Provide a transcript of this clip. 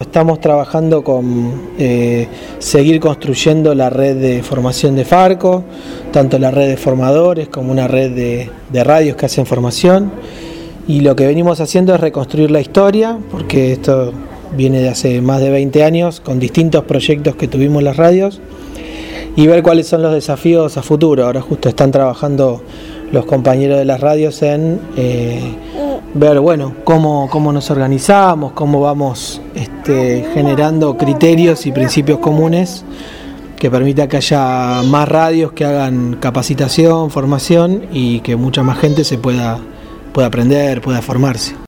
estamos trabajando con seguir construyendo la red de formación de Farco, tanto la red de formadores como una red de radios que hacen formación. Y lo que venimos haciendo es reconstruir la historia, porque esto viene de hace más de 20 años, con distintos proyectos que tuvimos las radios, y ver cuáles son los desafíos a futuro. Ahora justo están trabajando los compañeros de las radios en ver, bueno, cómo nos organizamos, cómo vamos generando criterios y principios comunes que permita que haya más radios que hagan capacitación, formación y que mucha más gente se pueda aprender, pueda formarse.